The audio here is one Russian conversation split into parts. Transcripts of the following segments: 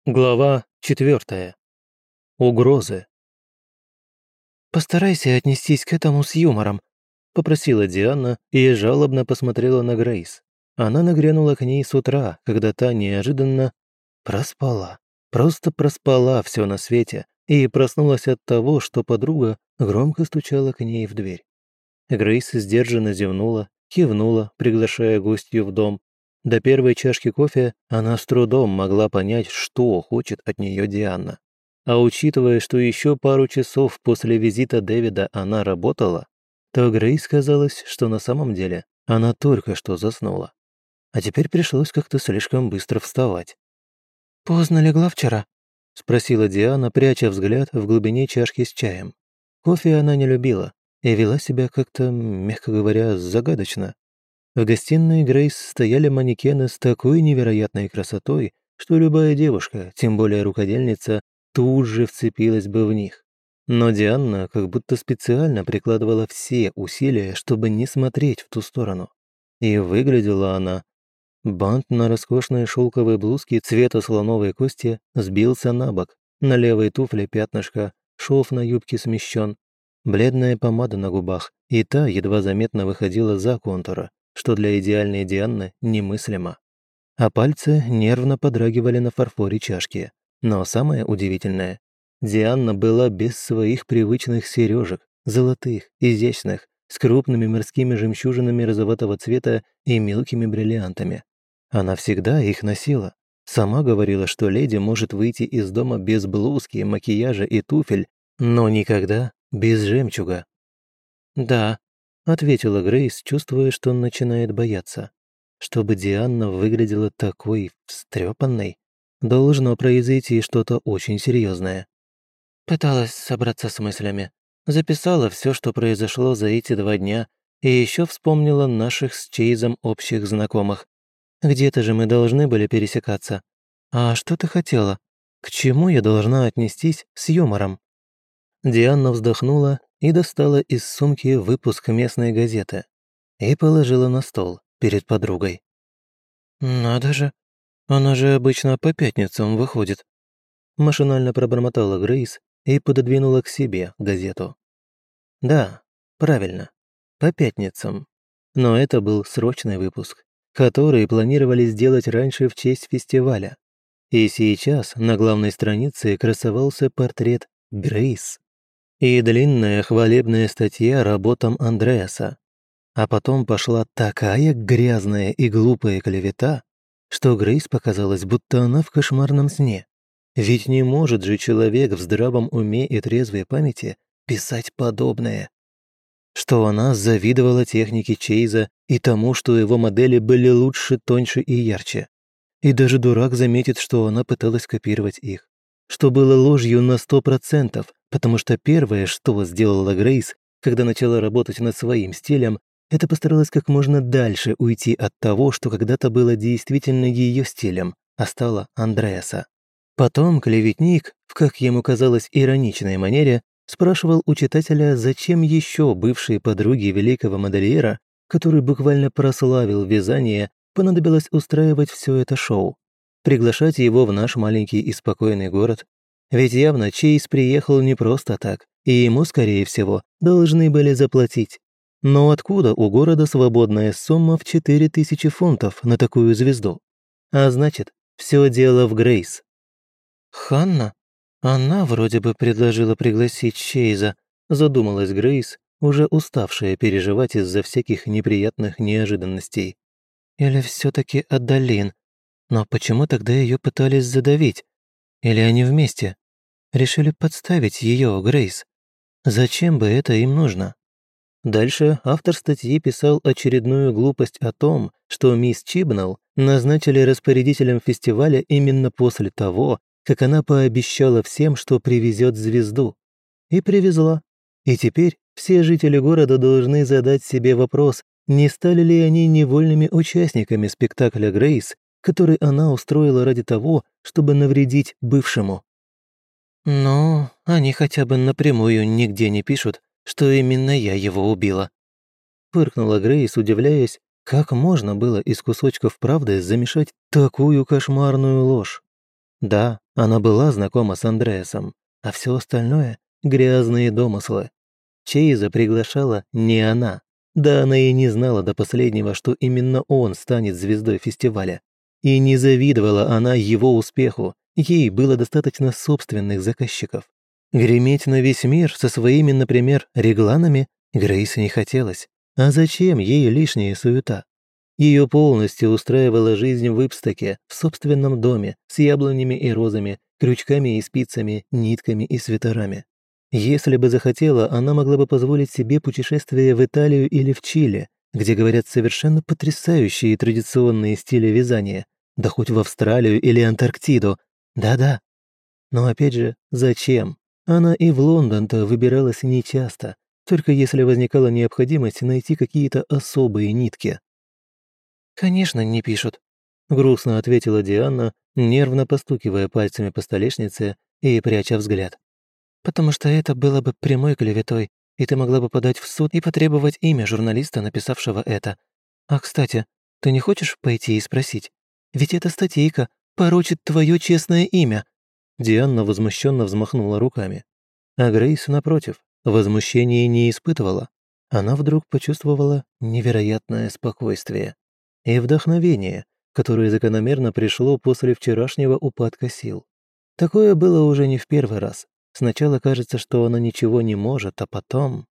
Глава 4. Угрозы. «Постарайся отнестись к этому с юмором», — попросила Диана и жалобно посмотрела на Грейс. Она нагрянула к ней с утра, когда та неожиданно проспала. Просто проспала все на свете и проснулась от того, что подруга громко стучала к ней в дверь. Грейс сдержанно зевнула, кивнула, приглашая гостью в дом. До первой чашки кофе она с трудом могла понять, что хочет от нее Диана. А учитывая, что еще пару часов после визита Дэвида она работала, то Грейс казалось, что на самом деле она только что заснула. А теперь пришлось как-то слишком быстро вставать. «Поздно легла вчера?» — спросила Диана, пряча взгляд в глубине чашки с чаем. Кофе она не любила и вела себя как-то, мягко говоря, загадочно. В гостиной Грейс стояли манекены с такой невероятной красотой, что любая девушка, тем более рукодельница, тут же вцепилась бы в них. Но Диана как будто специально прикладывала все усилия, чтобы не смотреть в ту сторону. И выглядела она. Бант на роскошной шелковой блузке цвета слоновой кости сбился на бок, на левой туфле пятнышко, шов на юбке смещен, бледная помада на губах, и та едва заметно выходила за контура, что для идеальной Дианы немыслимо. А пальцы нервно подрагивали на фарфоре чашки. Но самое удивительное, Диана была без своих привычных сережек, золотых, изящных, с крупными морскими жемчужинами розоватого цвета и мелкими бриллиантами. Она всегда их носила. Сама говорила, что леди может выйти из дома без блузки, макияжа и туфель, но никогда без жемчуга. «Да», — ответила Грейс, чувствуя, что он начинает бояться. Чтобы Диана выглядела такой встрепанной, должно произойти что-то очень серьезное. Пыталась собраться с мыслями. Записала все, что произошло за эти 2 дня, и еще вспомнила наших с Чейзом общих знакомых. Где-то же мы должны были пересекаться. А что ты хотела? К чему я должна отнестись с юмором? Диана вздохнула и достала из сумки выпуск местной газеты и положила на стол перед подругой. «Надо же, она же обычно по пятницам выходит», машинально пробормотала Грейс и пододвинула к себе газету. Да, правильно, по пятницам. Но это был срочный выпуск, который планировали сделать раньше в честь фестиваля. И сейчас на главной странице красовался портрет Грейс и длинная хвалебная статья работам Андреаса. А потом пошла такая грязная и глупая клевета, что Грейс показалось, будто она в кошмарном сне. Ведь не может же человек в здравом уме и трезвой памяти писать подобное. Что она завидовала технике Чейза и тому, что его модели были лучше, тоньше и ярче. И даже дурак заметит, что она пыталась копировать их. Что было ложью на 100%, потому что первое, что сделала Грейс, когда начала работать над своим стилем, это постаралась как можно дальше уйти от того, что когда-то было действительно ее стилем, а стало Андреаса. Потом клеветник, в, как ему казалось, ироничной манере, спрашивал у читателя, зачем еще бывшей подруге великого модельера, который буквально прославил вязание, понадобилось устраивать все это шоу. Приглашать его в наш маленький и спокойный город. Ведь явно Чейз приехал не просто так, и ему, скорее всего, должны были заплатить. Но откуда у города свободная сумма в 4000 фунтов на такую звезду? А значит, все дело в Грейс. «Ханна? Она вроде бы предложила пригласить Чейза», задумалась Грейс, уже уставшая переживать из-за всяких неприятных неожиданностей. «Или все-таки Адалин? Но почему тогда ее пытались задавить? Или они вместе? Решили подставить ее, Грейс? Зачем бы это им нужно?» Дальше автор статьи писал очередную глупость о том, что мисс Чибнелл назначили распорядителем фестиваля именно после того, как она пообещала всем, что привезет звезду. И привезла. И теперь все жители города должны задать себе вопрос, не стали ли они невольными участниками спектакля «Грейс», который она устроила ради того, чтобы навредить бывшему. «Ну, они хотя бы напрямую нигде не пишут, что именно я его убила», фыркнула Грейс, удивляясь, как можно было из кусочков правды замешать такую кошмарную ложь. Да, она была знакома с Андреасом, а все остальное — грязные домыслы. Чейза приглашала не она. Да она и не знала до последнего, что именно он станет звездой фестиваля. И не завидовала она его успеху, ей было достаточно собственных заказчиков. Греметь на весь мир со своими, например, регланами Грейс не хотелось. А зачем ей лишняя суета? Ее полностью устраивала жизнь в Ипстаке, в собственном доме, с яблонями и розами, крючками и спицами, нитками и свитерами. Если бы захотела, она могла бы позволить себе путешествие в Италию или в Чили, где говорят совершенно потрясающие традиционные стили вязания, да хоть в Австралию или Антарктиду. Да-да. Но опять же, зачем? Она и в Лондон-то выбиралась нечасто, только если возникала необходимость найти какие-то особые нитки. «Конечно, не пишут», — грустно ответила Диана, нервно постукивая пальцами по столешнице и пряча взгляд. «Потому что это было бы прямой клеветой, и ты могла бы подать в суд и потребовать имя журналиста, написавшего это. А, кстати, ты не хочешь пойти и спросить? Ведь эта статейка порочит твое честное имя». Диана возмущенно взмахнула руками. А Грейс, напротив, возмущения не испытывала. Она вдруг почувствовала невероятное спокойствие и вдохновение, которое закономерно пришло после вчерашнего упадка сил. Такое было уже не в первый раз. Сначала кажется, что она ничего не может, а потом...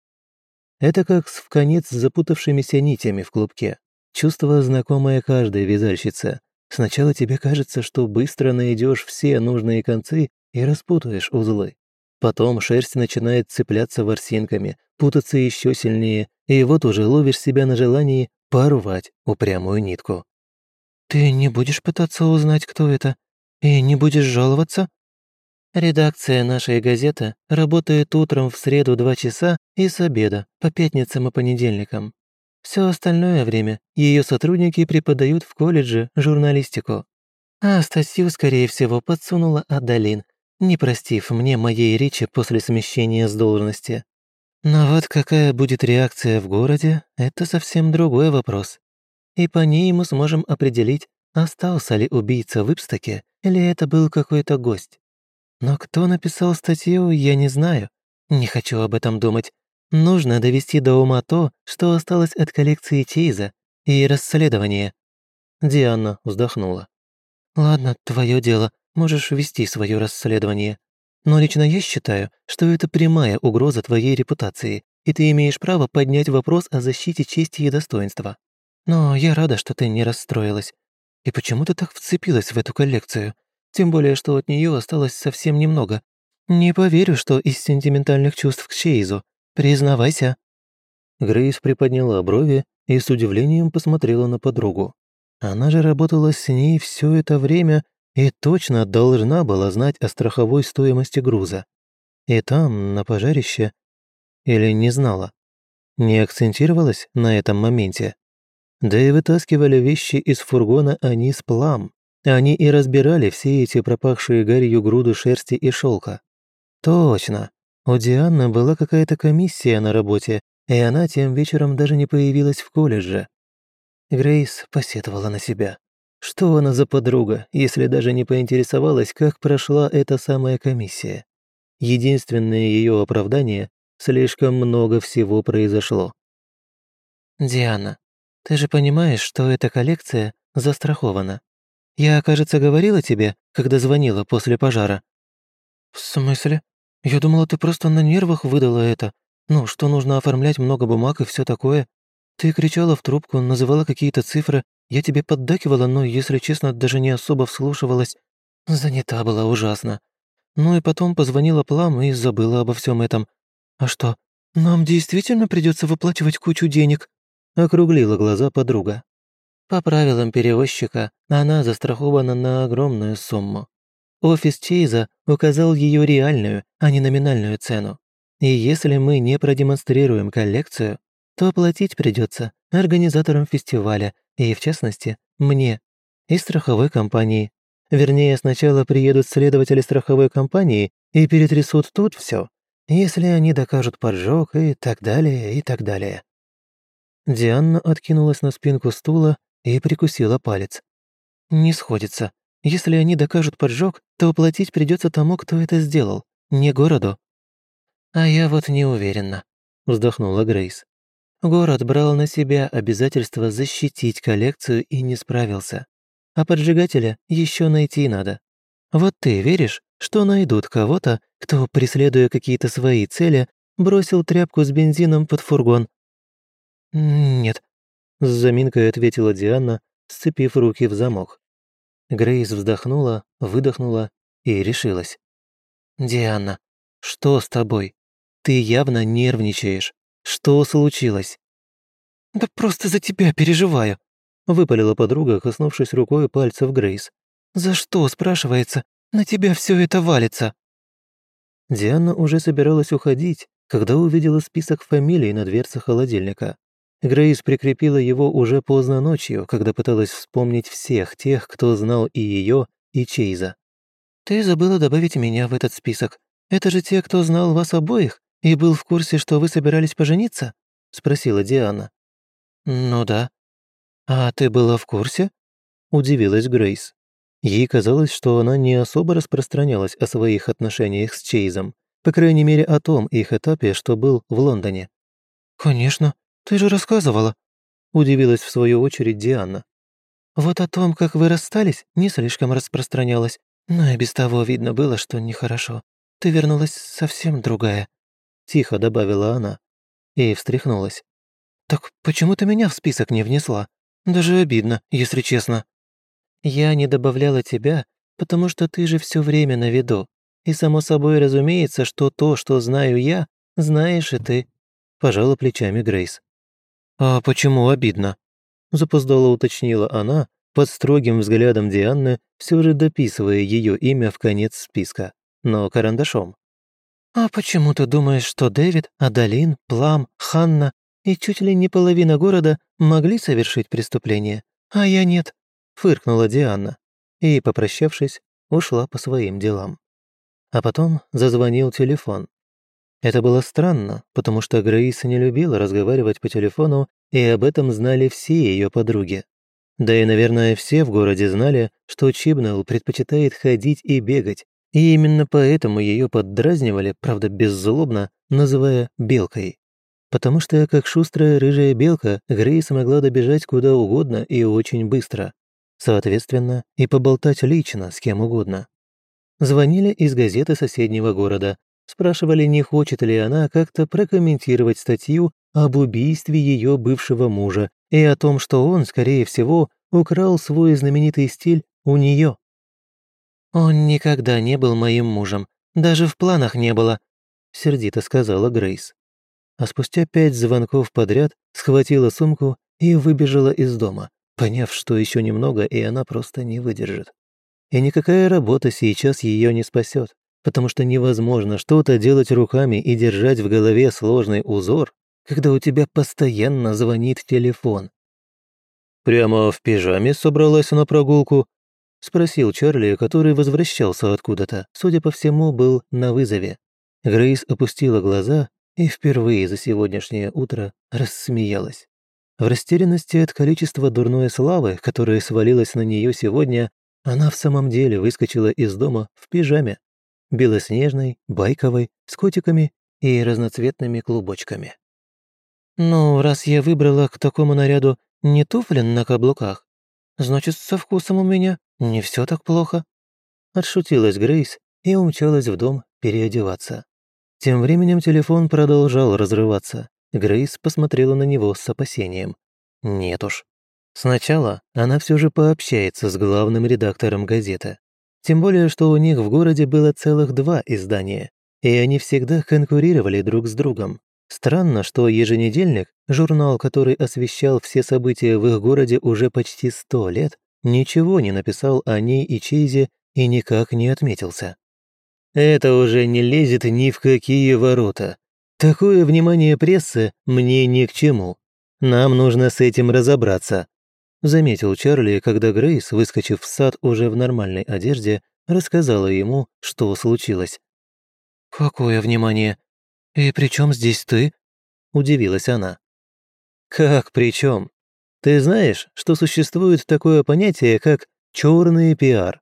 Это как с вконец запутавшимися нитями в клубке. Чувство, знакомое каждой вязальщице. Сначала тебе кажется, что быстро найдешь все нужные концы и распутаешь узлы. Потом шерсть начинает цепляться ворсинками, путаться еще сильнее, и вот уже ловишь себя на желании порвать упрямую нитку. «Ты не будешь пытаться узнать, кто это? И не будешь жаловаться?» «Редакция нашей газеты работает утром в среду 2 часа и с обеда, по пятницам и понедельникам. Все остальное время ее сотрудники преподают в колледже журналистику. А статью, скорее всего, подсунула Адалин, не простив мне моей речи после смещения с должности. Но вот какая будет реакция в городе, это совсем другой вопрос. И по ней мы сможем определить, остался ли убийца в Ипстаке или это был какой-то гость. Но кто написал статью, я не знаю. Не хочу об этом думать. Нужно довести до ума то, что осталось от коллекции Чейза и расследования». Диана вздохнула. «Ладно, твое дело, можешь вести свое расследование. Но лично я считаю, что это прямая угроза твоей репутации, и ты имеешь право поднять вопрос о защите чести и достоинства. Но я рада, что ты не расстроилась. И почему ты так вцепилась в эту коллекцию? Тем более, что от нее осталось совсем немного. Не поверю, что из сентиментальных чувств к Чейзу. Признавайся». Грейс приподняла брови и с удивлением посмотрела на подругу. Она же работала с ней все это время и точно должна была знать о страховой стоимости груза. И там, на пожарище, или не знала, не акцентировалась на этом моменте. Да и вытаскивали вещи из фургона они с Плам. Они и разбирали все эти пропахшие гарью груды шерсти и шелка. Точно. У Дианы была какая-то комиссия на работе, и она тем вечером даже не появилась в колледже. Грейс посетовала на себя. Что она за подруга, если даже не поинтересовалась, как прошла эта самая комиссия? Единственное ее оправдание — слишком много всего произошло. «Диана, ты же понимаешь, что эта коллекция застрахована. Я, кажется, говорила тебе, когда звонила после пожара». «В смысле? Я думала, ты просто на нервах выдала это. Ну, что нужно оформлять много бумаг и все такое. Ты кричала в трубку, называла какие-то цифры. Я тебе поддакивала, но, если честно, даже не особо вслушивалась. Занята была ужасно. Ну и потом позвонила Плам и забыла обо всем этом. А что, нам действительно придется выплачивать кучу денег?» Округлила глаза подруга. По правилам перевозчика, она застрахована на огромную сумму. Офис Чейза указал ее реальную, а не номинальную цену. И если мы не продемонстрируем коллекцию, то платить придется организаторам фестиваля и, в частности, мне и страховой компании. Вернее, сначала приедут следователи страховой компании и перетрясут тут все, если они докажут поджог и так далее, и так далее. Диана откинулась на спинку стула и прикусила палец. «Не сходится. Если они докажут поджог, то платить придется тому, кто это сделал, не городу». «А я вот не уверена», — вздохнула Грейс. «Город брал на себя обязательство защитить коллекцию и не справился. А поджигателя еще найти надо. Вот ты веришь, что найдут кого-то, кто, преследуя какие-то свои цели, бросил тряпку с бензином под фургон?» «Нет», — с заминкой ответила Диана, сцепив руки в замок. Грейс вздохнула, выдохнула и решилась. «Диана, что с тобой? Ты явно нервничаешь. Что случилось?» «Да просто за тебя переживаю», — выпалила подруга, коснувшись рукой пальцев Грейс. «За что, спрашивается, на тебя все это валится?» Диана уже собиралась уходить, когда увидела список фамилий на дверце холодильника. Грейс прикрепила его уже поздно ночью, когда пыталась вспомнить всех тех, кто знал и ее, и Чейза. «Ты забыла добавить меня в этот список. Это же те, кто знал вас обоих и был в курсе, что вы собирались пожениться?» — спросила Диана. «Ну да». «А ты была в курсе?» — удивилась Грейс. Ей казалось, что она не особо распространялась о своих отношениях с Чейзом, по крайней мере о том их этапе, что был в Лондоне. «Конечно, ты же рассказывала», — удивилась в свою очередь Диана. «Вот о том, как вы расстались, не слишком распространялась, но и без того видно было, что нехорошо. Ты вернулась совсем другая», — тихо добавила она и встряхнулась. «Так почему ты меня в список не внесла? Даже обидно, если честно». «Я не добавляла тебя, потому что ты же все время на виду. И само собой разумеется, что то, что знаю я, знаешь и ты», – пожала плечами Грейс. «А почему обидно?» – запоздало уточнила она, под строгим взглядом Дианы, все же дописывая ее имя в конец списка, но карандашом. «А почему ты думаешь, что Дэвид, Адалин, Плам, Ханна и чуть ли не половина города могли совершить преступление, а я нет?» — фыркнула Диана и, попрощавшись, ушла по своим делам. А потом зазвонил телефон. Это было странно, потому что Грейс не любила разговаривать по телефону, и об этом знали все ее подруги. Да и, наверное, все в городе знали, что Чибнелл предпочитает ходить и бегать, и именно поэтому ее поддразнивали, правда беззлобно, называя «белкой». Потому что, как шустрая рыжая белка, Грейс могла добежать куда угодно и очень быстро. Соответственно, и поболтать лично с кем угодно. Звонили из газеты соседнего города, спрашивали, не хочет ли она как-то прокомментировать статью об убийстве ее бывшего мужа и о том, что он, скорее всего, украл свой знаменитый стиль у нее. «Он никогда не был моим мужем, даже в планах не было», — сердито сказала Грейс. А спустя 5 звонков подряд схватила сумку и выбежала из дома, поняв, что еще немного, и она просто не выдержит. И никакая работа сейчас ее не спасет, потому что невозможно что-то делать руками и держать в голове сложный узор, когда у тебя постоянно звонит телефон. «Прямо в пижаме собралась на прогулку?» — спросил Чарли, который возвращался откуда-то, судя по всему, был на вызове. Грейс опустила глаза и впервые за сегодняшнее утро рассмеялась. В растерянности от количества дурной славы, которая свалилась на нее сегодня, она в самом деле выскочила из дома в пижаме. Белоснежной, байковой, с котиками и разноцветными клубочками. «Ну, раз я выбрала к такому наряду не туфли на каблуках, значит, со вкусом у меня не все так плохо», отшутилась Грейс и умчалась в дом переодеваться. Тем временем телефон продолжал разрываться. Грейс посмотрела на него с опасением. Нет уж. Сначала она все же пообщается с главным редактором газеты. Тем более, что у них в городе было целых 2 издания, и они всегда конкурировали друг с другом. Странно, что еженедельник, журнал, который освещал все события в их городе уже почти 100 лет, ничего не написал о ней и Чейзе и никак не отметился. Это уже не лезет ни в какие ворота. Такое внимание прессы мне ни к чему. Нам нужно с этим разобраться», — заметил Чарли, когда Грейс, выскочив в сад уже в нормальной одежде, рассказала ему, что случилось. «Какое внимание? И при чем здесь ты?» — удивилась она. «Как при чем? Ты знаешь, что существует такое понятие, как черный пиар?»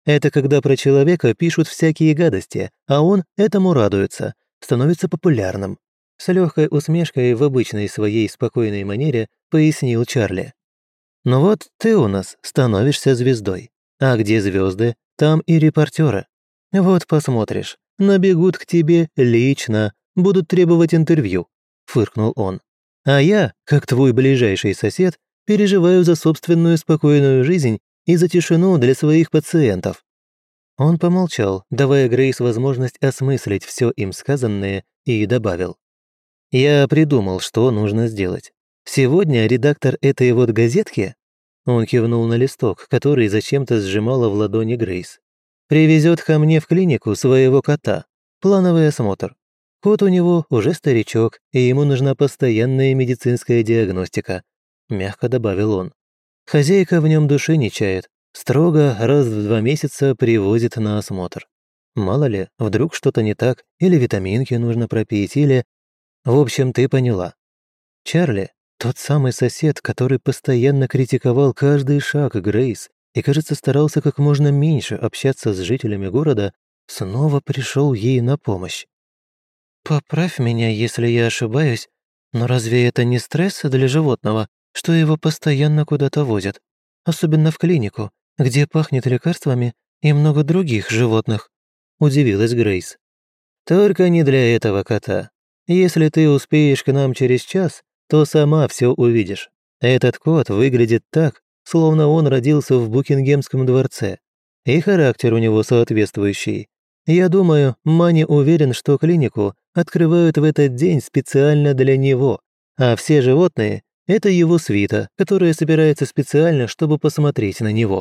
Это когда про человека пишут всякие гадости, а он этому радуется, становится популярным. С легкой усмешкой в обычной своей спокойной манере пояснил Чарли. «Ну вот ты у нас становишься звездой. А где звезды, там и репортеры. Вот посмотришь, набегут к тебе лично, будут требовать интервью», — фыркнул он. «А я, как твой ближайший сосед, переживаю за собственную спокойную жизнь и за тишину для своих пациентов». Он помолчал, давая Грейс возможность осмыслить все им сказанное, и добавил. «Я придумал, что нужно сделать. Сегодня редактор этой вот газетки...» Он кивнул на листок, который зачем-то сжимала в ладони Грейс. «Привезет ко мне в клинику своего кота. Плановый осмотр. Кот у него уже старичок, и ему нужна постоянная медицинская диагностика», мягко добавил он. «Хозяйка в нем души не чает. Строго раз в 2 месяца привозит на осмотр. Мало ли, вдруг что-то не так, или витаминки нужно пропить, или... В общем, ты поняла. Чарли — тот самый сосед, который постоянно критиковал каждый шаг Грейс и, кажется, старался как можно меньше общаться с жителями города, снова пришел ей на помощь. «Поправь меня, если я ошибаюсь, но разве это не стресс для животного, что его постоянно куда-то возят? Особенно в клинику, где пахнет лекарствами и много других животных», — удивилась Грейс. «Только не для этого кота. Если ты успеешь к нам через час, то сама все увидишь. Этот кот выглядит так, словно он родился в Букингемском дворце. И характер у него соответствующий. Я думаю, Мани уверен, что клинику открывают в этот день специально для него, а все животные — это его свита, которая собирается специально, чтобы посмотреть на него».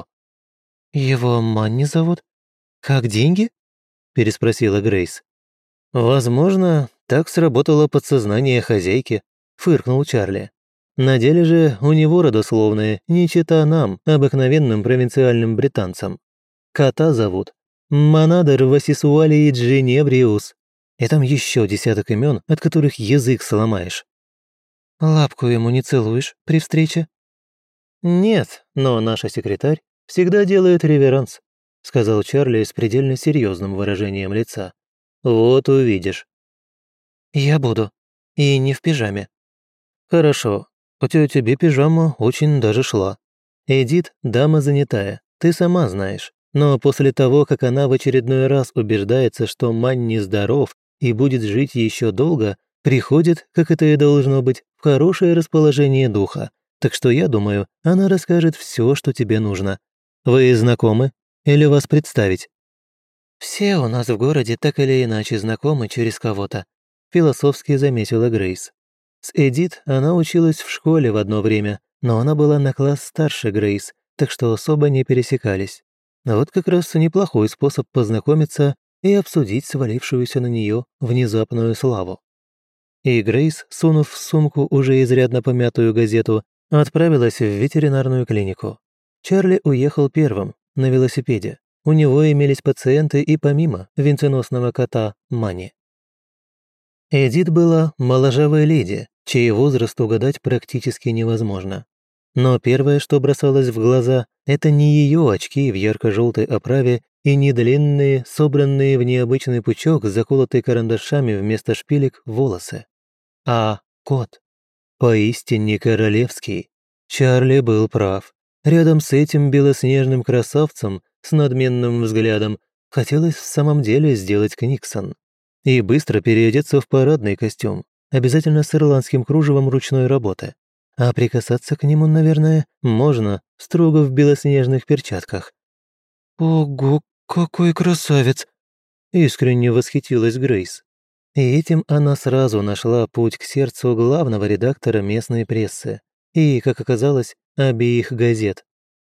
«Его Манни зовут? Как деньги?» — переспросила Грейс. «Возможно, так сработало подсознание хозяйки», — фыркнул Чарли. «На деле же у него родословные не чета нам, обыкновенным провинциальным британцам. Кота зовут Монадер Васисуалии Джинебриус. И там еще десяток имен, от которых язык сломаешь». «Лапку ему не целуешь при встрече?» «Нет, но наша секретарь всегда делает реверанс», — сказал Чарли с предельно серьезным выражением лица. «Вот увидишь». «Я буду. И не в пижаме». «Хорошо. Хотя тебе пижама очень даже шла. Эдит – дама занятая, ты сама знаешь. Но после того, как она в очередной раз убеждается, что Манни здоров и будет жить еще долго, приходит, как это и должно быть, в хорошее расположение духа. Так что я думаю, она расскажет все, что тебе нужно. Вы знакомы? Или вас представить?» «Все у нас в городе так или иначе знакомы через кого-то», философски заметила Грейс. С Эдит она училась в школе в одно время, но она была на класс старше Грейс, так что особо не пересекались. Вот как раз неплохой способ познакомиться и обсудить свалившуюся на нее внезапную славу. И Грейс, сунув в сумку уже изрядно помятую газету, отправилась в ветеринарную клинику. Чарли уехал первым, на велосипеде. У него имелись пациенты и помимо венценосного кота Мани. Эдит была моложавая леди, чей возраст угадать практически невозможно. Но первое, что бросалось в глаза, это не ее очки в ярко-желтой оправе и не длинные, собранные в необычный пучок, заколотые карандашами вместо шпилек, волосы. А кот. Поистине королевский. Чарли был прав. Рядом с этим белоснежным красавцем с надменным взглядом хотелось в самом деле сделать Книксон. И быстро переодеться в парадный костюм, обязательно с ирландским кружевом ручной работы. А прикасаться к нему, наверное, можно, строго в белоснежных перчатках. «Ого, какой красавец!» — искренне восхитилась Грейс. И этим она сразу нашла путь к сердцу главного редактора местной прессы и, как оказалось, обеих газет.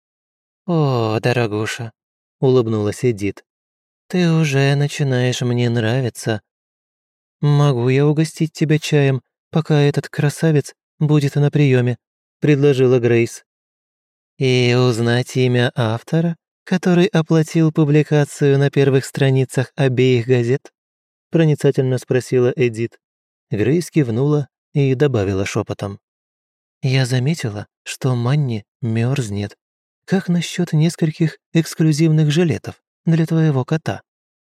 «О, дорогуша!» — улыбнулась Эдит. «Ты уже начинаешь мне нравиться. Могу я угостить тебя чаем, пока этот красавец будет на приеме?» — предложила Грейс. «И узнать имя автора, который оплатил публикацию на первых страницах обеих газет?» — проницательно спросила Эдит. Грейс кивнула и добавила шепотом. «Я заметила, что Манни мерзнет. Как насчет нескольких эксклюзивных жилетов? для твоего кота».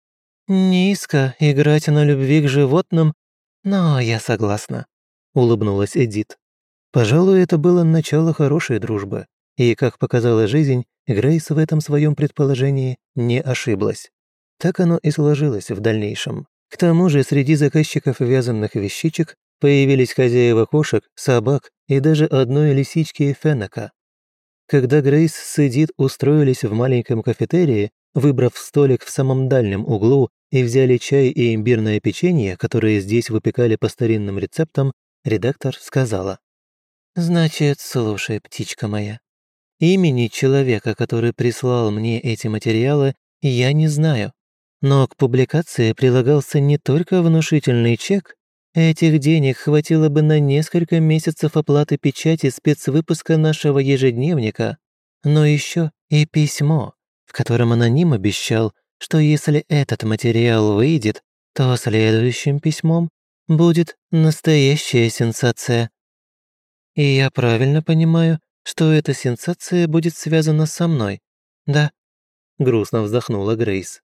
«Низко играть на любви к животным, но я согласна», — улыбнулась Эдит. Пожалуй, это было начало хорошей дружбы, и, как показала жизнь, Грейс в этом своем предположении не ошиблась. Так оно и сложилось в дальнейшем. К тому же среди заказчиков вязаных вещичек появились хозяева кошек, собак и даже одной лисички Феннека. Когда Грейс с Эдит устроились в маленьком кафетерии, выбрав столик в самом дальнем углу и взяли чай и имбирное печенье, которые здесь выпекали по старинным рецептам, редактор сказала: «Значит, слушай, птичка моя. Имени человека, который прислал мне эти материалы, я не знаю. Но к публикации прилагался не только внушительный чек, этих денег хватило бы на несколько месяцев оплаты печати спецвыпуска нашего ежедневника, но еще и письмо, в котором аноним обещал, что если этот материал выйдет, то следующим письмом будет настоящая сенсация. И я правильно понимаю, что эта сенсация будет связана со мной, да?» Грустно вздохнула Грейс.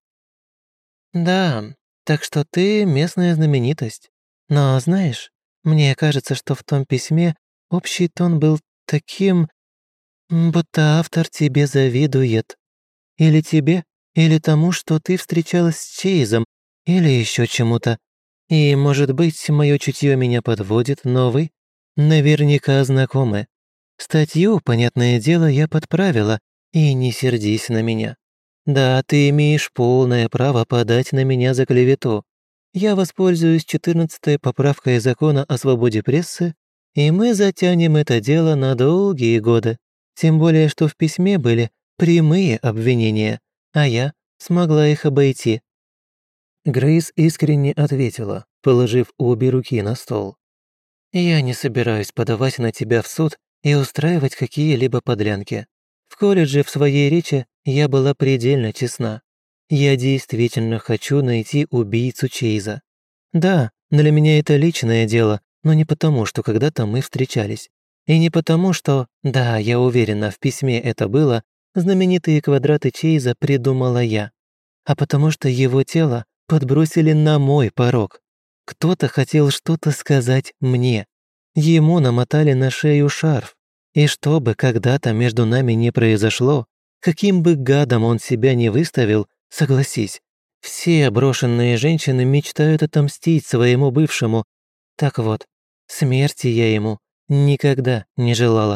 «Да, так что ты местная знаменитость. Но знаешь, мне кажется, что в том письме общий тон был таким, будто автор тебе завидует. Или тебе, или тому, что ты встречалась с Чейзом, или еще чему-то. И, может быть, мое чутье меня подводит, но вы наверняка знакомы. Статью, понятное дело, я подправила, и не сердись на меня. Да, ты имеешь полное право подать на меня за клевету. Я воспользуюсь 14-й поправкой закона о свободе прессы, и мы затянем это дело на долгие годы. Тем более, что в письме были прямые обвинения, а я смогла их обойти». Грейс искренне ответила, положив обе руки на стол. «Я не собираюсь подавать на тебя в суд и устраивать какие-либо подлянки. В колледже в своей речи я была предельно честна. Я действительно хочу найти убийцу Чейза. Да, для меня это личное дело, но не потому, что когда-то мы встречались. И не потому, что, да, я уверена, в письме это было, знаменитые квадраты Чейза придумала я, а потому что его тело подбросили на мой порог. Кто-то хотел что-то сказать мне. Ему намотали на шею шарф. И что бы когда-то между нами не произошло, каким бы гадом он себя не выставил, согласись, все брошенные женщины мечтают отомстить своему бывшему. Так вот, смерти я ему никогда не желала.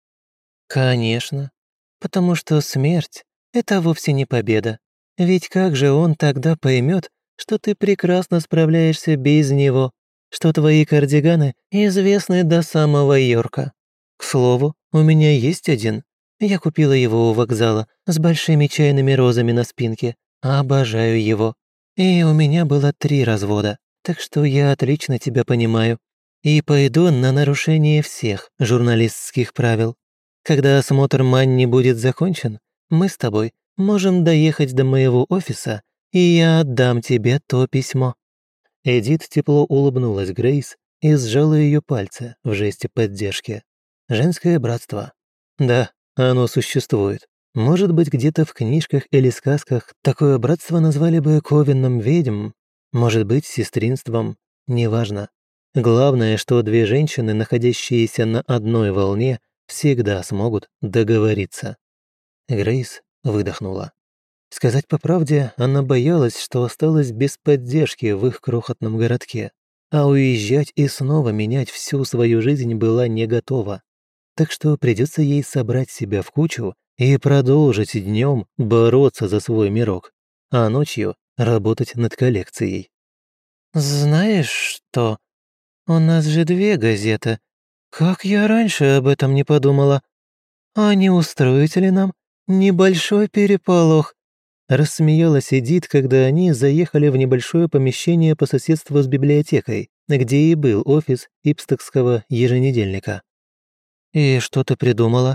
Конечно, потому что смерть – это вовсе не победа. Ведь как же он тогда поймет, что ты прекрасно справляешься без него, что твои кардиганы известны до самого Йорка? К слову, у меня есть один. Я купила его у вокзала с большими чайными розами на спинке. Обожаю его. И у меня было 3 развода, так что я отлично тебя понимаю. И пойду на нарушение всех журналистских правил. Когда осмотр Манни будет закончен, мы с тобой можем доехать до моего офиса, и я отдам тебе то письмо». Эдит тепло улыбнулась Грейс и сжала ее пальцы в жесте поддержки. Женское братство. Да, оно существует. Может быть, где-то в книжках или сказках такое братство назвали бы ковенным ведьм, может быть, сестринством, неважно. Главное, что 2 женщины, находящиеся на одной волне, всегда смогут договориться. Грейс выдохнула. Сказать по правде, она боялась, что осталась без поддержки в их крохотном городке, а уезжать и снова менять всю свою жизнь была не готова. Так что придется ей собрать себя в кучу и продолжить днем бороться за свой мирок, а ночью работать над коллекцией. «Знаешь что? У нас же 2 газеты. Как я раньше об этом не подумала? А не устроить ли нам небольшой переполох?» Рассмеялась Эдит, когда они заехали в небольшое помещение по соседству с библиотекой, где и был офис ипстокского еженедельника. «И что ты придумала?»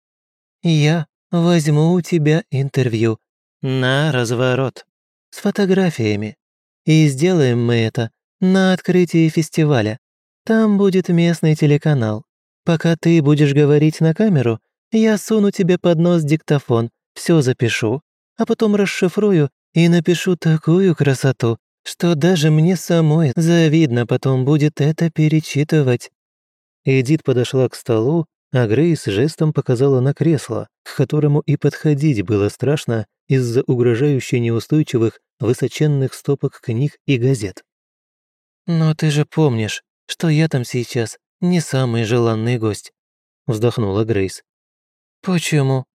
«Я возьму у тебя интервью. На разворот. С фотографиями. И сделаем мы это на открытии фестиваля. Там будет местный телеканал. Пока ты будешь говорить на камеру, я суну тебе под нос диктофон, все запишу, а потом расшифрую и напишу такую красоту, что даже мне самой завидно потом будет это перечитывать». Эдит подошла к столу, а Грейс жестом показала на кресло, к которому и подходить было страшно из-за угрожающе неустойчивых высоченных стопок книг и газет. «Но ты же помнишь, что я там сейчас не самый желанный гость», — вздохнула Грейс. «Почему?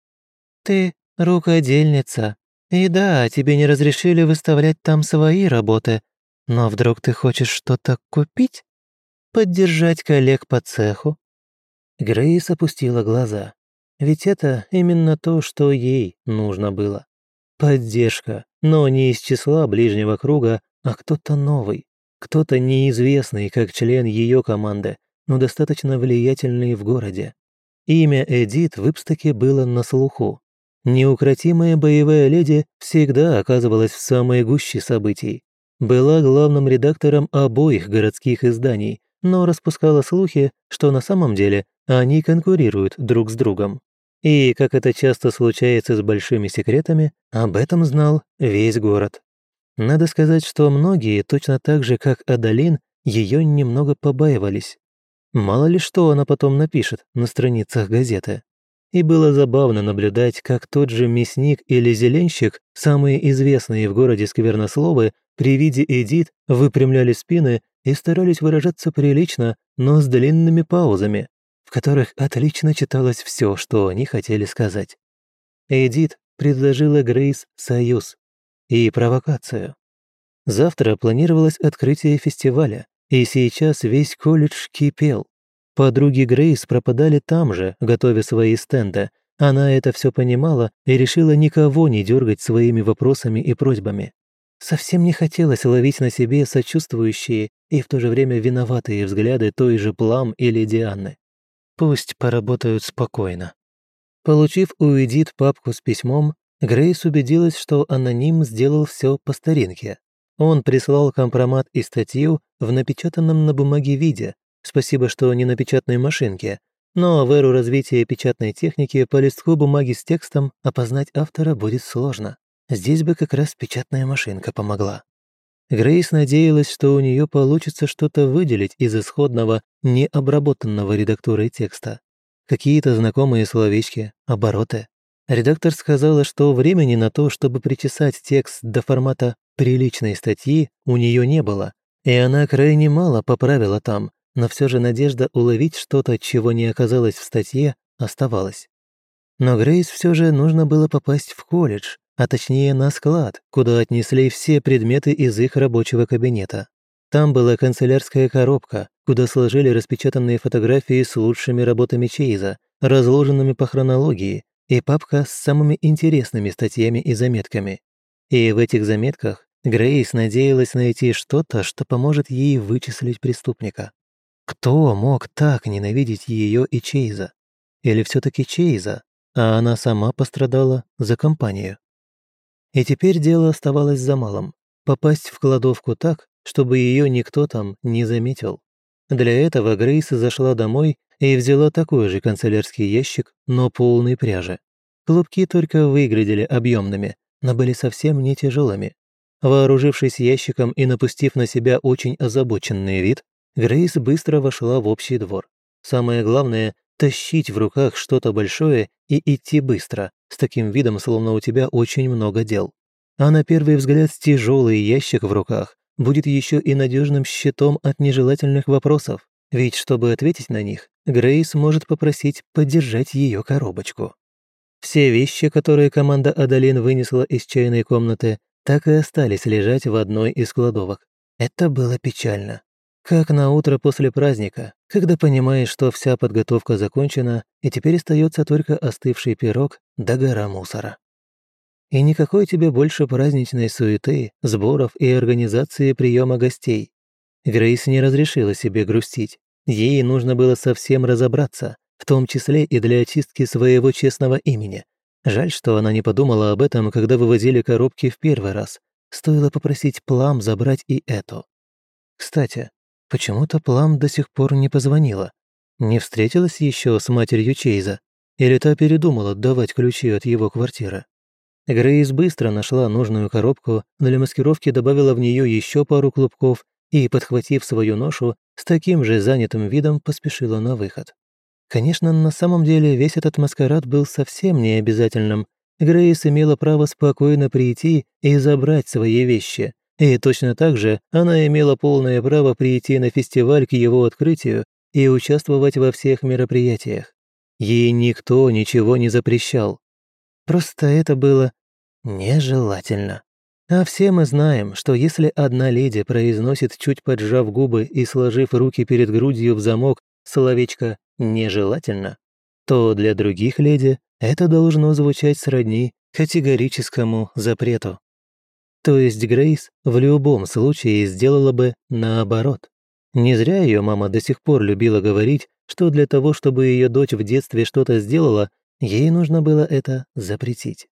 Ты рукодельница. И да, тебе не разрешили выставлять там свои работы. Но вдруг ты хочешь что-то купить? Поддержать коллег по цеху?» Грейс опустила глаза. Ведь это именно то, что ей нужно было. Поддержка, но не из числа ближнего круга, а кто-то новый. Кто-то неизвестный, как член ее команды, но достаточно влиятельный в городе. Имя Эдит в Ипстаке было на слуху. Неукротимая боевая леди всегда оказывалась в самой гуще событий. Была главным редактором обоих городских изданий, но распускала слухи, что на самом деле они конкурируют друг с другом. И, как это часто случается с большими секретами, об этом знал весь город. Надо сказать, что многие, точно так же, как Адалин, ее немного побаивались. Мало ли что она потом напишет на страницах газеты. И было забавно наблюдать, как тот же мясник или зеленщик, самые известные в городе сквернословы, при виде Эдит выпрямляли спины и старались выражаться прилично, но с длинными паузами, в которых отлично читалось все, что они хотели сказать. Эдит предложила Грейс союз и провокацию. Завтра планировалось открытие фестиваля, и сейчас весь колледж кипел. Подруги Грейс пропадали там же, готовя свои стенды. Она это все понимала и решила никого не дергать своими вопросами и просьбами. Совсем не хотелось ловить на себе сочувствующие и в то же время виноватые взгляды той же Плам или Дианы. Пусть поработают спокойно. Получив у Эдит папку с письмом, Грейс убедилась, что аноним сделал все по старинке. Он прислал компромат и статью в напечатанном на бумаге виде, спасибо, что не на печатной машинке, но в эру развития печатной техники по листку бумаги с текстом опознать автора будет сложно. Здесь бы как раз печатная машинка помогла. Грейс надеялась, что у нее получится что-то выделить из исходного, необработанного редактурой текста. Какие-то знакомые словечки, обороты. Редактор сказала, что времени на то, чтобы причесать текст до формата приличной статьи, у нее не было, и она крайне мало поправила там, но все же надежда уловить что-то, чего не оказалось в статье, оставалась. Но Грейс все же нужно было попасть в колледж, а точнее на склад, куда отнесли все предметы из их рабочего кабинета. Там была канцелярская коробка, куда сложили распечатанные фотографии с лучшими работами Чейза, разложенными по хронологии, и папка с самыми интересными статьями и заметками. И в этих заметках Грейс надеялась найти что-то, что поможет ей вычислить преступника. Кто мог так ненавидеть ее и Чейза? Или все-таки Чейза, а она сама пострадала за компанию? И теперь дело оставалось за малым – попасть в кладовку так, чтобы ее никто там не заметил. Для этого Грейс зашла домой и взяла такой же канцелярский ящик, но полный пряжи. Клубки только выглядели объемными, но были совсем не тяжелыми. Вооружившись ящиком и напустив на себя очень озабоченный вид, Грейс быстро вошла в общий двор. Самое главное – тащить в руках что-то большое и идти быстро, с таким видом, словно у тебя очень много дел. А на первый взгляд тяжелый ящик в руках будет еще и надежным щитом от нежелательных вопросов, ведь чтобы ответить на них, Грейс может попросить подержать ее коробочку. Все вещи, которые команда Адалин вынесла из чайной комнаты, так и остались лежать в одной из кладовок. Это было печально. Как на утро после праздника, когда понимаешь, что вся подготовка закончена, и теперь остается только остывший пирог да гора мусора. И никакой тебе больше праздничной суеты, сборов и организации приема гостей. Грейс не разрешила себе грустить. Ей нужно было совсем разобраться, в том числе и для очистки своего честного имени. Жаль, что она не подумала об этом, когда вывозили коробки в первый раз. Стоило попросить Плам забрать и эту. Кстати, почему-то Плам до сих пор не позвонила. Не встретилась еще с матерью Чейза? Или та передумала давать ключи от его квартиры? Грейс быстро нашла нужную коробку, для маскировки добавила в нее еще пару клубков и, подхватив свою ношу, с таким же занятым видом поспешила на выход. Конечно, на самом деле весь этот маскарад был совсем не обязательным. Грейс имела право спокойно прийти и забрать свои вещи. И точно так же она имела полное право прийти на фестиваль к его открытию и участвовать во всех мероприятиях. Ей никто ничего не запрещал. Просто это было нежелательно. А все мы знаем, что если одна леди произносит, чуть поджав губы и сложив руки перед грудью в замок, словечко «нежелательно», то для других леди это должно звучать сродни категорическому запрету. То есть Грейс в любом случае сделала бы наоборот. Не зря ее мама до сих пор любила говорить, что для того, чтобы ее дочь в детстве что-то сделала, ей нужно было это запретить.